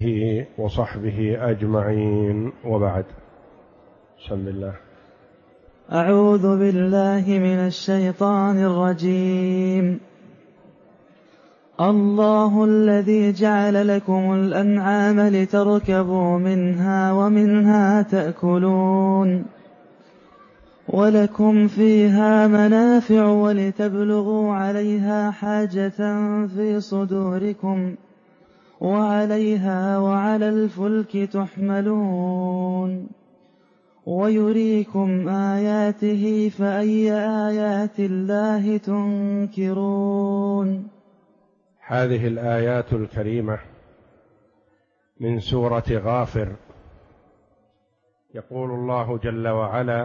وصحبه أجمعين، وبعد. بسم الله. أعوذ بالله من الشيطان الرجيم. الله الذي جعل لكم الأنعام لتركبوا منها ومنها تأكلون ولكم فيها منافع ولتبلغوا عليها حاجة في صدوركم وعليها وعلى الفلك تحملون ويريكم آياته فأي آيات الله تنكرون. هذه الآيات الكريمة من سورة غافر. يقول الله جل وعلا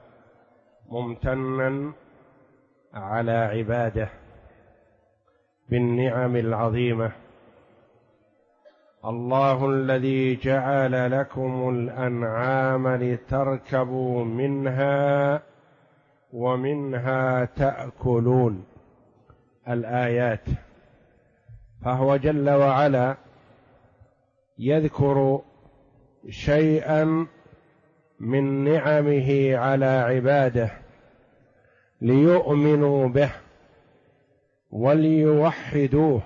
ممتنا على عباده بالنعم العظيمة: الله الذي جعل لكم الأنعام لتركبوا منها ومنها تأكلون. الآيات. فهو جل وعلا يذكر شيئا من نعمه على عباده ليؤمنوا به وليوحدوه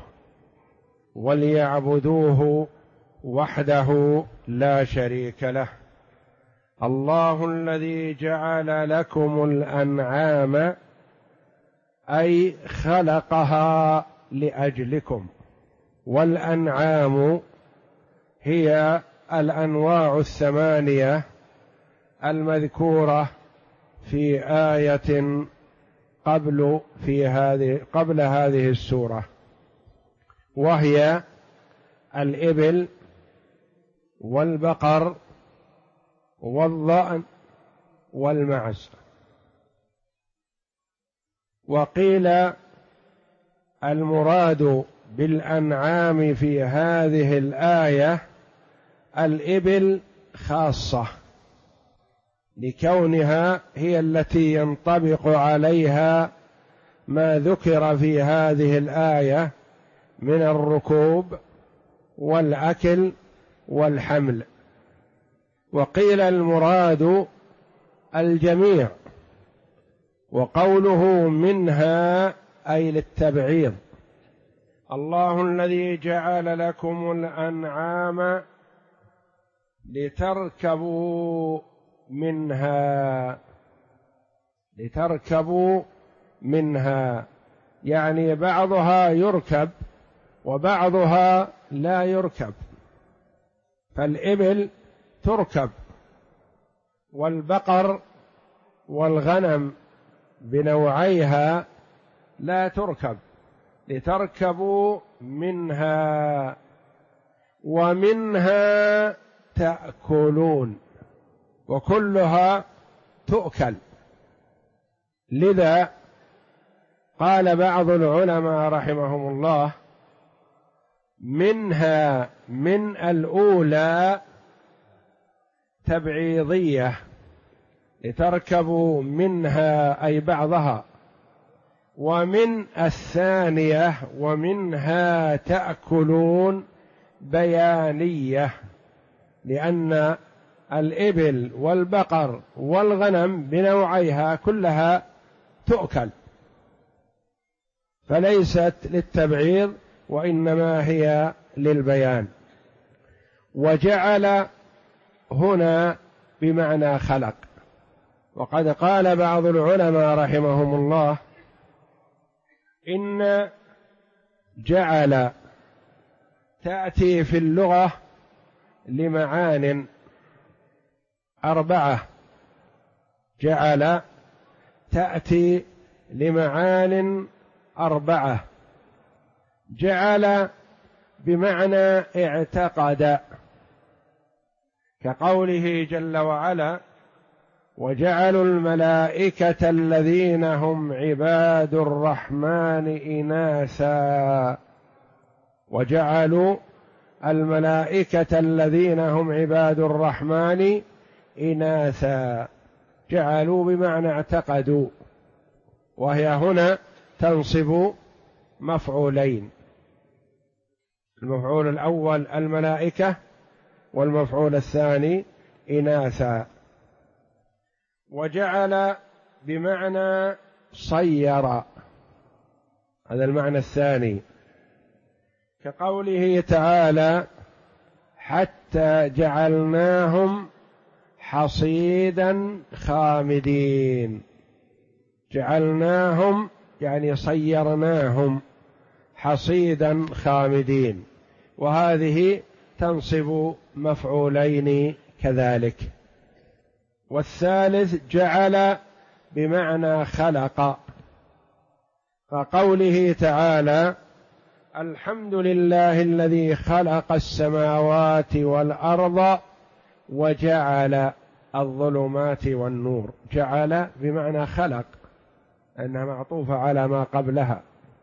وليعبدوه وحده لا شريك له. الله الذي جعل لكم الأنعام أي خلقها لأجلكم، والأنعام هي الأنواع الثمانية المذكورة في آية قبل هذه السورة، وهي الإبل والبقر والضأن والمعز. وقيل المراد بالأنعام في هذه الآية الإبل خاصة، لكونها هي التي ينطبق عليها ما ذكر في هذه الآية من الركوب والأكل والحمل. وقيل المراد الجميع، وقوله منها أي للتبعيض. الله الذي جعل لكم الأنعام لتركبوا منها، يعني بعضها يركب وبعضها لا يركب. فالإبل تركب، والبقر والغنم بنوعيها لا تركب، لتركبوا منها ومنها تأكلون، وكلها تؤكل. لذا قال بعض العلماء رحمهم الله منها من الأولى تبعيضية، لتركبوا منها أي بعضها، ومن الثانية ومنها تأكلون بيانية، لأن الإبل والبقر والغنم بنوعيها كلها تؤكل، فليست للتبعيض وإنما هي للبيان. وجعل هنا بمعنى خلق. وقد قال بعض العلماء رحمهم الله إن جعل تأتي في اللغة لمعان 4. جعل تأتي لمعان 4. جعل بمعنى اعتقد، كقوله جل وعلا: وجعلوا الملائكة الذين هم عباد الرحمن إناثا. وجعلوا الملائكة الذين هم عباد الرحمن إناثا، جعلوا بمعنى اعتقدوا، وهي هنا تنصب مفعولين. المفعول الأول الملائكة، والمفعول الثاني إناثا. وجعل بمعنى صير، هذا المعنى الثاني، كقوله تعالى: حتى جعلناهم حصيدا خامدين. جعلناهم يعني صيرناهم حصيدا خامدين، وهذه تنصب مفعولين كذلك. والثالث جعل بمعنى خلق، كقوله تعالى: الحمد لله الذي خلق السماوات والأرض وجعل الظلمات والنور. جعل بمعنى خلق، أنها معطوفة على ما قبلها.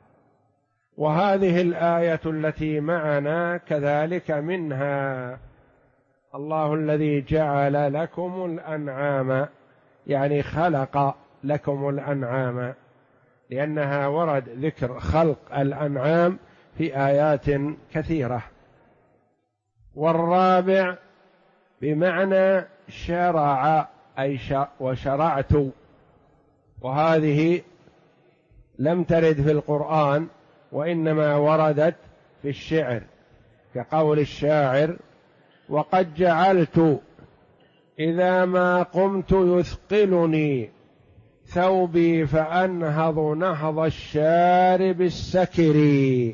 وهذه الآية التي معنا كذلك منها: الله الذي جعل لكم الأنعام، يعني خلق لكم الأنعام، لأنها ورد ذكر خلق الأنعام في آيات كثيرة. والرابع بمعنى شرع، أي وشرعت، وهذه لم ترد في القرآن، وإنما وردت في الشعر، كقول الشاعر: وقد جعلت إذا ما قمت يثقلني ثوبي فأنهض نهض الشارب السكري.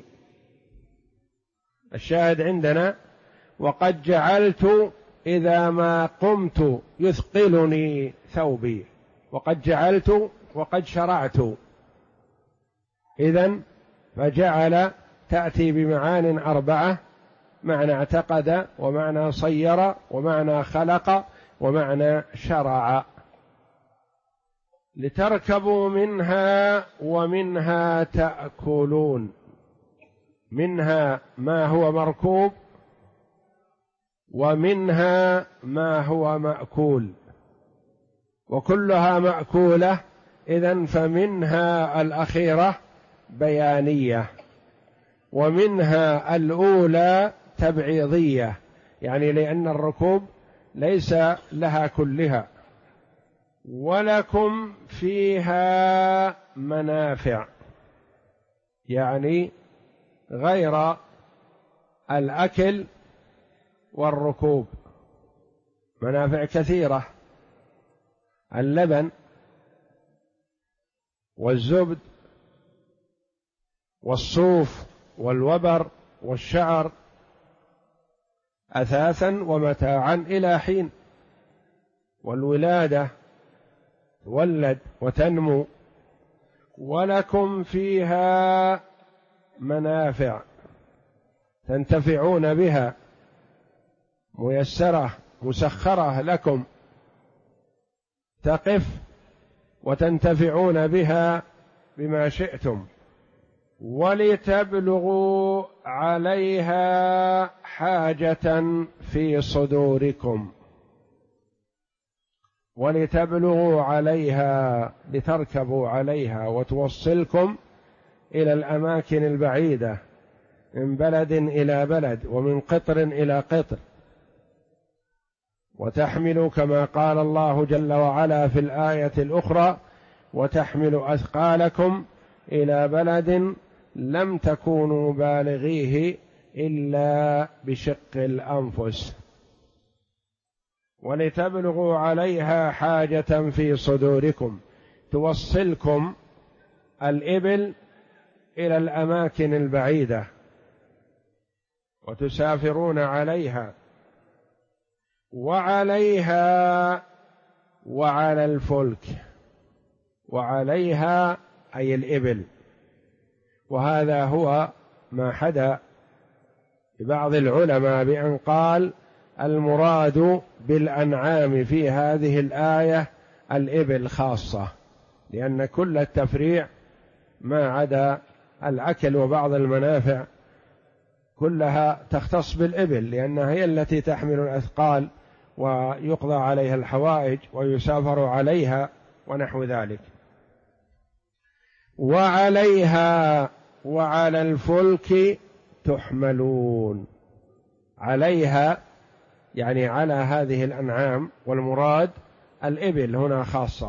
الشاهد عندنا: وقد جعلت إذا ما قمت يثقلني ثوبي. وقد جعلت وقد شرعت، إذن فجعل تأتي بمعان أربعة: معنى اعتقد، ومعنى صير، ومعنى خلق، ومعنى شرع. لتركبوا منها ومنها تأكلون. منها ما هو مركوب، ومنها ما هو مأكول، وكلها مأكولة، إذن فمنها الأخيرة بيانية، ومنها الأولى تبعيضية، يعني لأن الركوب ليس لها كلها. ولكم فيها منافع، يعني غير الأكل والركوب، منافع كثيرة: اللبن والزبد والصوف والوبر والشعر، أثاثا ومتاعا إلى حين. والولادة تولد وتنمو. ولكم فيها منافع تنتفعون بها، ميسرة مسخرة لكم، تقف وتنتفعون بها بما شئتم. ولتبلغوا عليها حاجة في صدوركم. ولتبلغوا عليها، لتركبوا عليها وتوصلكم إلى الأماكن البعيدة، من بلد إلى بلد، ومن قطر إلى قطر. وتحملوا كما قال الله جل وعلا في الآية الأخرى: وتحملوا أثقالكم إلى بلد لم تكونوا بالغيه إلا بشق الأنفس. ولتبلغوا عليها حاجة في صدوركم، توصلكم الإبل إلى الأماكن البعيدة وتسافرون عليها. وعليها وعلى الفلك، وعليها أي الإبل. وهذا هو ما حدا لبعض العلماء بأن قال: المراد بالأنعام في هذه الآية الإبل خاصة، لأن كل التفريع ما عدا الأكل وبعض المنافع كلها تختص بالإبل، لأنها هي التي تحمل الأثقال ويقضى عليها الحوائج ويسافر عليها ونحو ذلك. وعليها وعلى الفلك تحملون. عليها يعني على هذه الأنعام، والمراد الإبل هنا خاصة،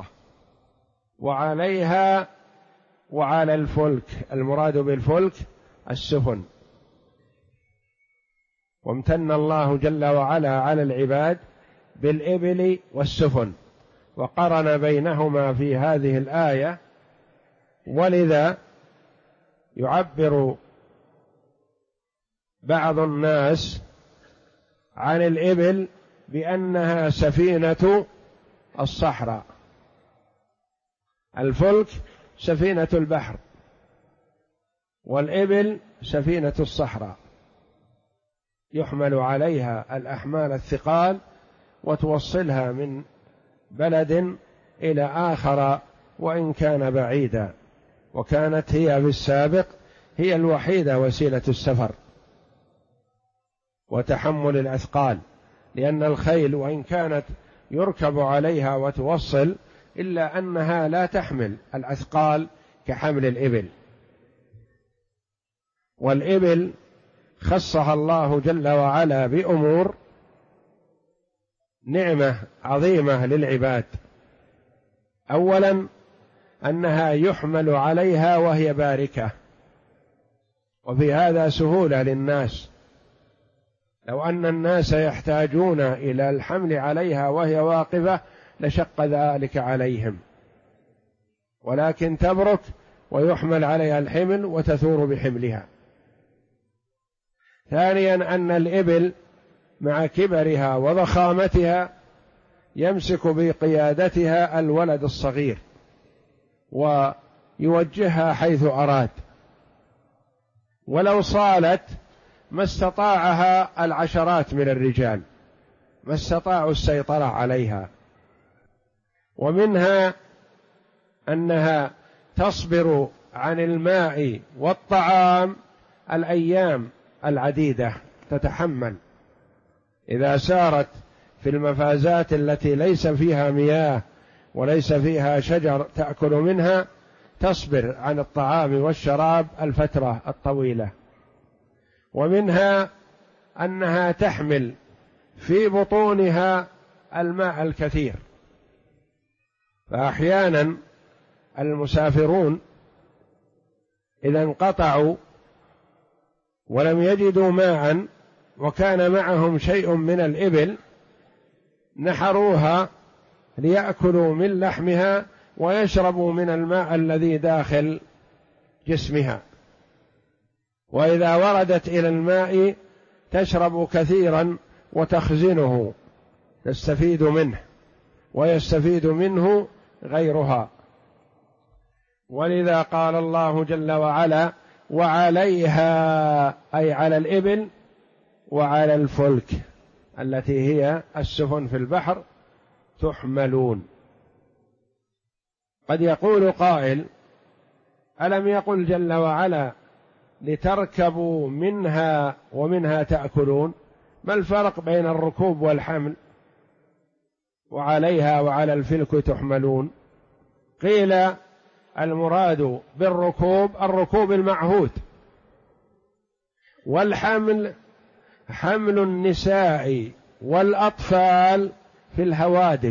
وعليها وعلى الفلك، المراد بالفلك السفن. وامتن الله جل وعلا على العباد بالإبل والسفن، وقرن بينهما في هذه الآية، ولذا يعبر بعض الناس عن الإبل بأنها سفينة الصحراء. الفلك سفينة البحر، والإبل سفينة الصحراء، يحمل عليها الأحمال الثقال وتوصلها من بلد إلى آخر وإن كان بعيدا. وكانت هي في السابق هي الوحيدة وسيلة السفر وتحمل الأثقال، لأن الخيل وإن كانت يركب عليها وتوصل إلا أنها لا تحمل الأثقال كحمل الإبل. والإبل خصها الله جل وعلا بأمور نعمة عظيمة للعباد. أولا أنها يحمل عليها وهي باركة، وفي هذا سهولة للناس. لو أن الناس يحتاجون إلى الحمل عليها وهي واقفة لشق ذلك عليهم، ولكن تبرك ويحمل عليها الحمل وتثور بحملها. ثانيا أن الإبل مع كبرها وضخامتها يمسك بقيادتها الولد الصغير ويوجهها حيث أراد، ولو صالت ما استطاعها العشرات من الرجال، ما استطاعوا السيطرة عليها. ومنها أنها تصبر عن الماء والطعام الأيام العديدة، تتحمل. إذا سارت في المفازات التي ليس فيها مياه وليس فيها شجر تأكل منها، تصبر عن الطعام والشراب الفترة الطويلة. ومنها أنها تحمل في بطونها الماء الكثير، فأحيانا المسافرون إذا انقطعوا ولم يجدوا ماء وكان معهم شيء من الإبل نحروها ليأكلوا من لحمها ويشربوا من الماء الذي داخل جسمها، وإذا وردت إلى الماء تشرب كثيرا وتخزنه، تستفيد منه ويستفيد منه غيرها. ولذا قال الله جل وعلا: وعليها، أي على الإبل وعلى الفلك التي هي السفن في البحر تحملون. قد يقول قائل: ألم يقل جل وعلا لتركبوا منها ومنها تأكلون؟ ما الفرق بين الركوب والحمل؟ وعليها وعلى الفلك تحملون. قيل المراد بالركوب الركوب المعهود، والحمل حمل النساء والأطفال في الهوادج،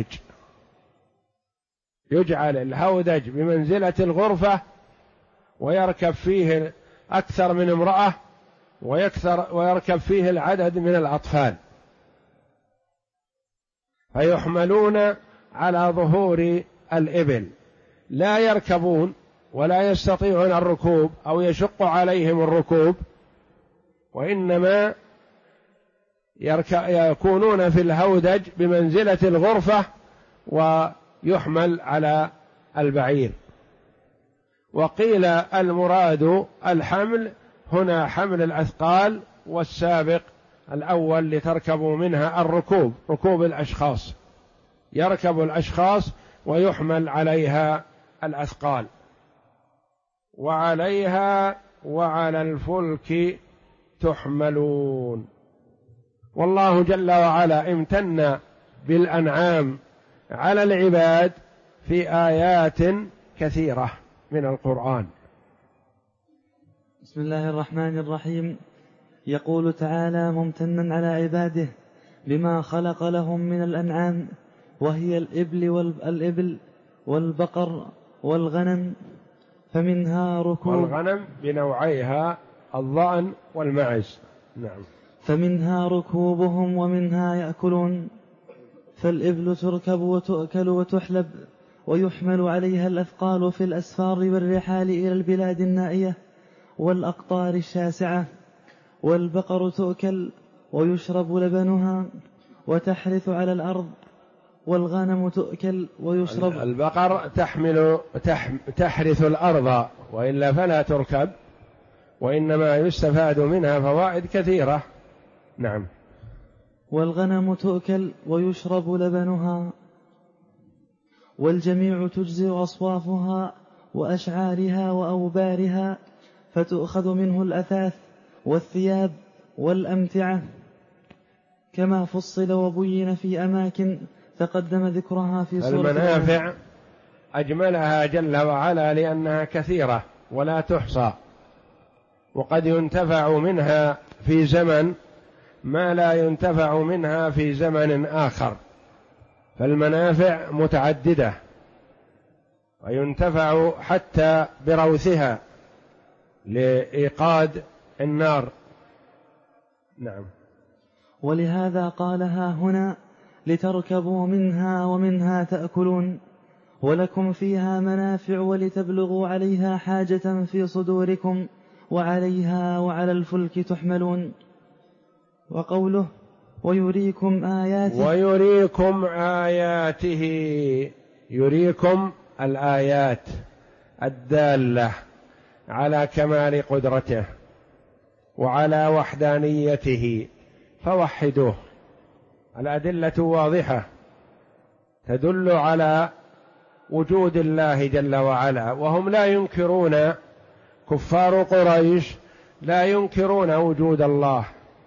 يجعل الهودج بمنزلة الغرفة ويركب فيه أكثر من امرأة ويركب فيه العدد من الأطفال، فيحملون على ظهور الإبل، لا يركبون ولا يستطيعون الركوب أو يشق عليهم الركوب، وإنما يكونون في الهودج بمنزلة الغرفة ويحمل على البعير. وقيل المراد الحمل هنا حمل الأثقال، والسابق الأول لتركبوا منها الركوب، ركوب الأشخاص، يركب الأشخاص ويحمل عليها الأثقال. وعليها وعلى الفلك تحملون. والله جل وعلا امتن بالأنعام على العباد في آيات كثيرة من القرآن. بسم الله الرحمن الرحيم. يقول تعالى ممتنا على عباده بما خلق لهم من الأنعام، وهي الإبل والبقر والغنم، فمنها ركوب والغنم بنوعيها الضأن والمعز. نعم. فمنها ركوبهم ومنها يأكلون. فالإبل تركب وتؤكل وتحلب، ويحمل عليها الأثقال في الأسفار والرحال إلى البلاد النائية والأقطار الشاسعة. والبقر تؤكل ويشرب لبنها وتحرث على الأرض. والغنم تؤكل ويشرب. البقر تحرث الأرض وإلا فلا تركب، وإنما يستفاد منها فوائد كثيرة. نعم. والغنم تؤكل ويشرب لبنها. والجميع تجزئ أصوافها وأشعارها وأوبارها، فتؤخذ منه الأثاث والثياب والأمتعة، كما فصل وبين في أماكن تقدم ذكرها في سورة المنافع أجملها جل وعلا لأنها كثيرة ولا تحصى، وقد ينتفع منها في زمن ما لا ينتفع منها في زمن آخر، فالمنافع متعددة، وينتفع حتى بروثها لإيقاد النار. نعم. ولهذا قالها هنا لتركبوا منها ومنها تأكلون، ولكم فيها منافع ولتبلغوا عليها حاجة في صدوركم، وعليها وعلى الفلك تحملون. وقوله ويريكم آياته يريكم الآيات الدالة على كمال قدرته وعلى وحدانيته، فوحدوه. الأدلة واضحة تدل على وجود الله جل وعلا، وهم لا ينكرون، كفار قريش لا ينكرون وجود الله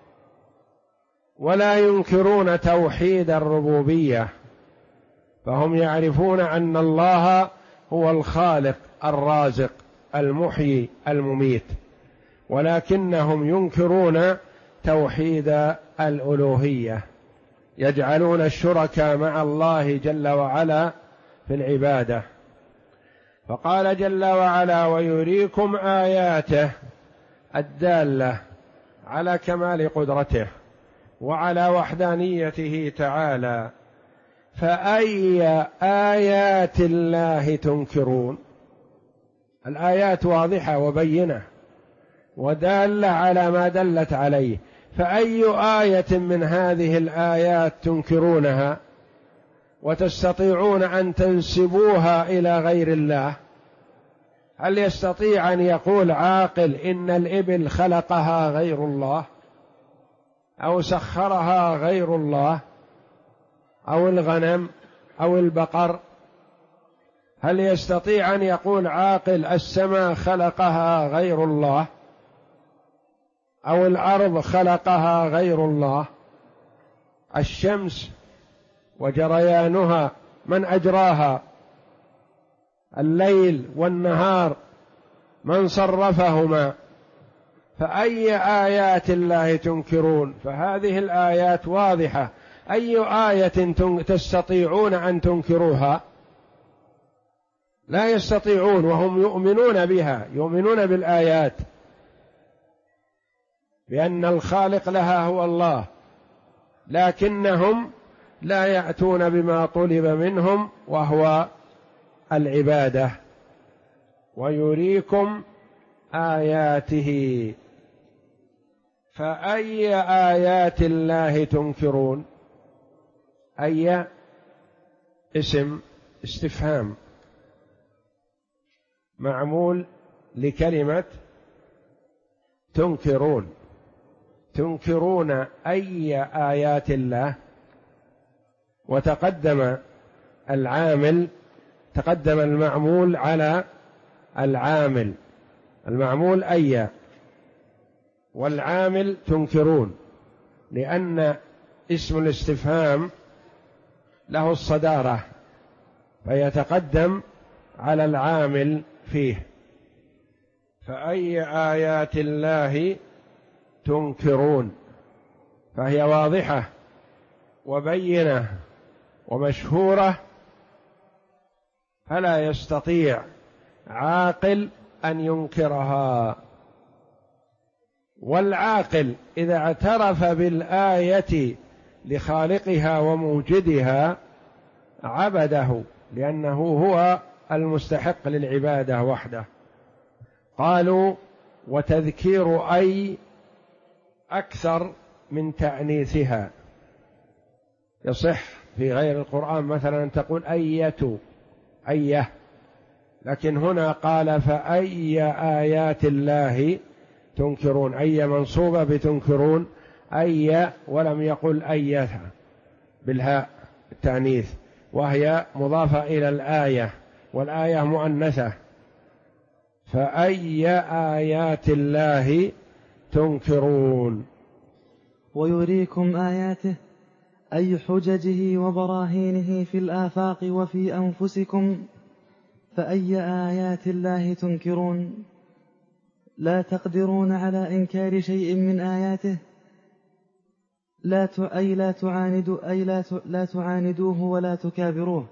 ولا ينكرون توحيد الربوبية، فهم يعرفون أن الله هو الخالق الرازق المحيي المميت، ولكنهم ينكرون توحيد الألوهية، يجعلون الشركاء مع الله جل وعلا في العبادة. فقال جل وعلا ويريكم آياته الدالة على كمال قدرته وعلى وحدانيته تعالى. فأي آيات الله تنكرون؟ الآيات واضحة وبينة ودالة على ما دلت عليه، فأي آية من هذه الآيات تنكرونها وتستطيعون أن تنسبوها إلى غير الله؟ هل يستطيع أن يقول عاقل إن الإبل خلقها غير الله أو سخرها غير الله أو الغنم أو البقر؟ هل يستطيع أن يقول عاقل السماء خلقها غير الله أو الأرض خلقها غير الله؟ الشمس وجريانها من أجراها؟ الليل والنهار من صرفهما؟ فأي آيات الله تنكرون؟ فهذه الآيات واضحة، أي آية تستطيعون أن تنكروها؟ لا يستطيعون، وهم يؤمنون بها، يؤمنون بالآيات بأن الخالق لها هو الله، لكنهم لا يأتون بما طلب منهم وهو العبادة. ويريكم آياته، فأي آيات الله تنكرون؟ أي اسم استفهام معمول لكلمة تنكرون. تنكرون أي آيات الله؟ وتقدم العامل، تقدم المعمول على العامل، المعمول أي والعامل تنكرون، لأن اسم الاستفهام له الصدارة فيتقدم على العامل فيه. فأي آيات الله تنكرون، فهي واضحة وبينة ومشهورة، فلا يستطيع عاقل أن ينكرها. والعاقل إذا اعترف بالآية لخالقها وموجدها عبده، لأنه هو المستحق للعبادة وحده. قالوا: وتذكير أي أكثر من تأنيثها، يصح في غير القرآن مثلا أن تقول أيه، لكن هنا قال: فأي آيات الله تنكرون، أي منصوبة بتنكرون، أي، ولم يقل أيها بالهاء التأنيث، وهي مضافة إلى الآية، والآية مؤنثة. فأي آيات الله تنكرون. ويريكم آياته أي حججه وبراهينه في الآفاق وفي أنفسكم، فأي آيات الله تنكرون؟ لا تقدرون على إنكار شيء من آياته، لا تعاندوه ولا تكابروه.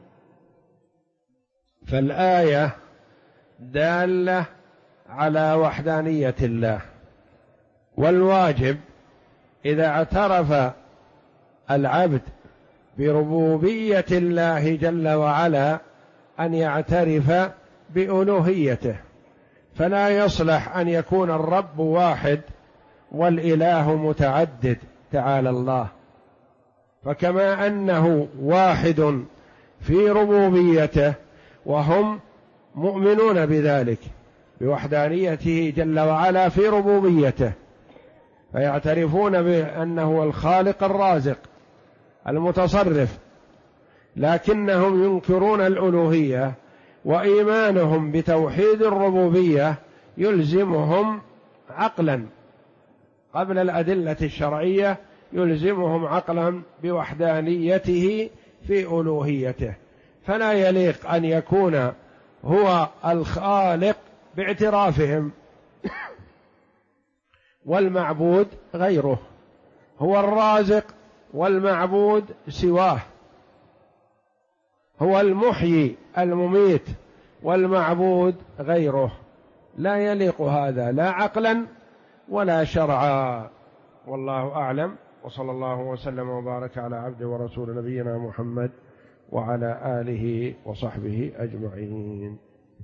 فالآية دالة على وحدانية الله، والواجب إذا اعترف العبد بربوبية الله جل وعلا أن يعترف بألوهيته، فلا يصلح أن يكون الرب واحد والإله متعدد تعالى الله. فكما أنه واحد في ربوبيته وهم مؤمنون بذلك، بوحدانيته جل وعلا في ربوبيته، فيعترفون بأنه هو الخالق الرازق المتصرف، لكنهم ينكرون الألوهية، وإيمانهم بتوحيد الربوبية يلزمهم عقلا قبل الأدلة الشرعية، يلزمهم عقلا بوحدانيته في ألوهيته، فلا يليق أن يكون هو الخالق باعترافهم والمعبود غيره، هو الرازق والمعبود سواه، هو المحيي المميت والمعبود غيره، لا يليق هذا لا عقلا ولا شرعا. والله أعلم، وصلى الله وسلم وبارك على عبده ورسول نبينا محمد وعلى آله وصحبه أجمعين.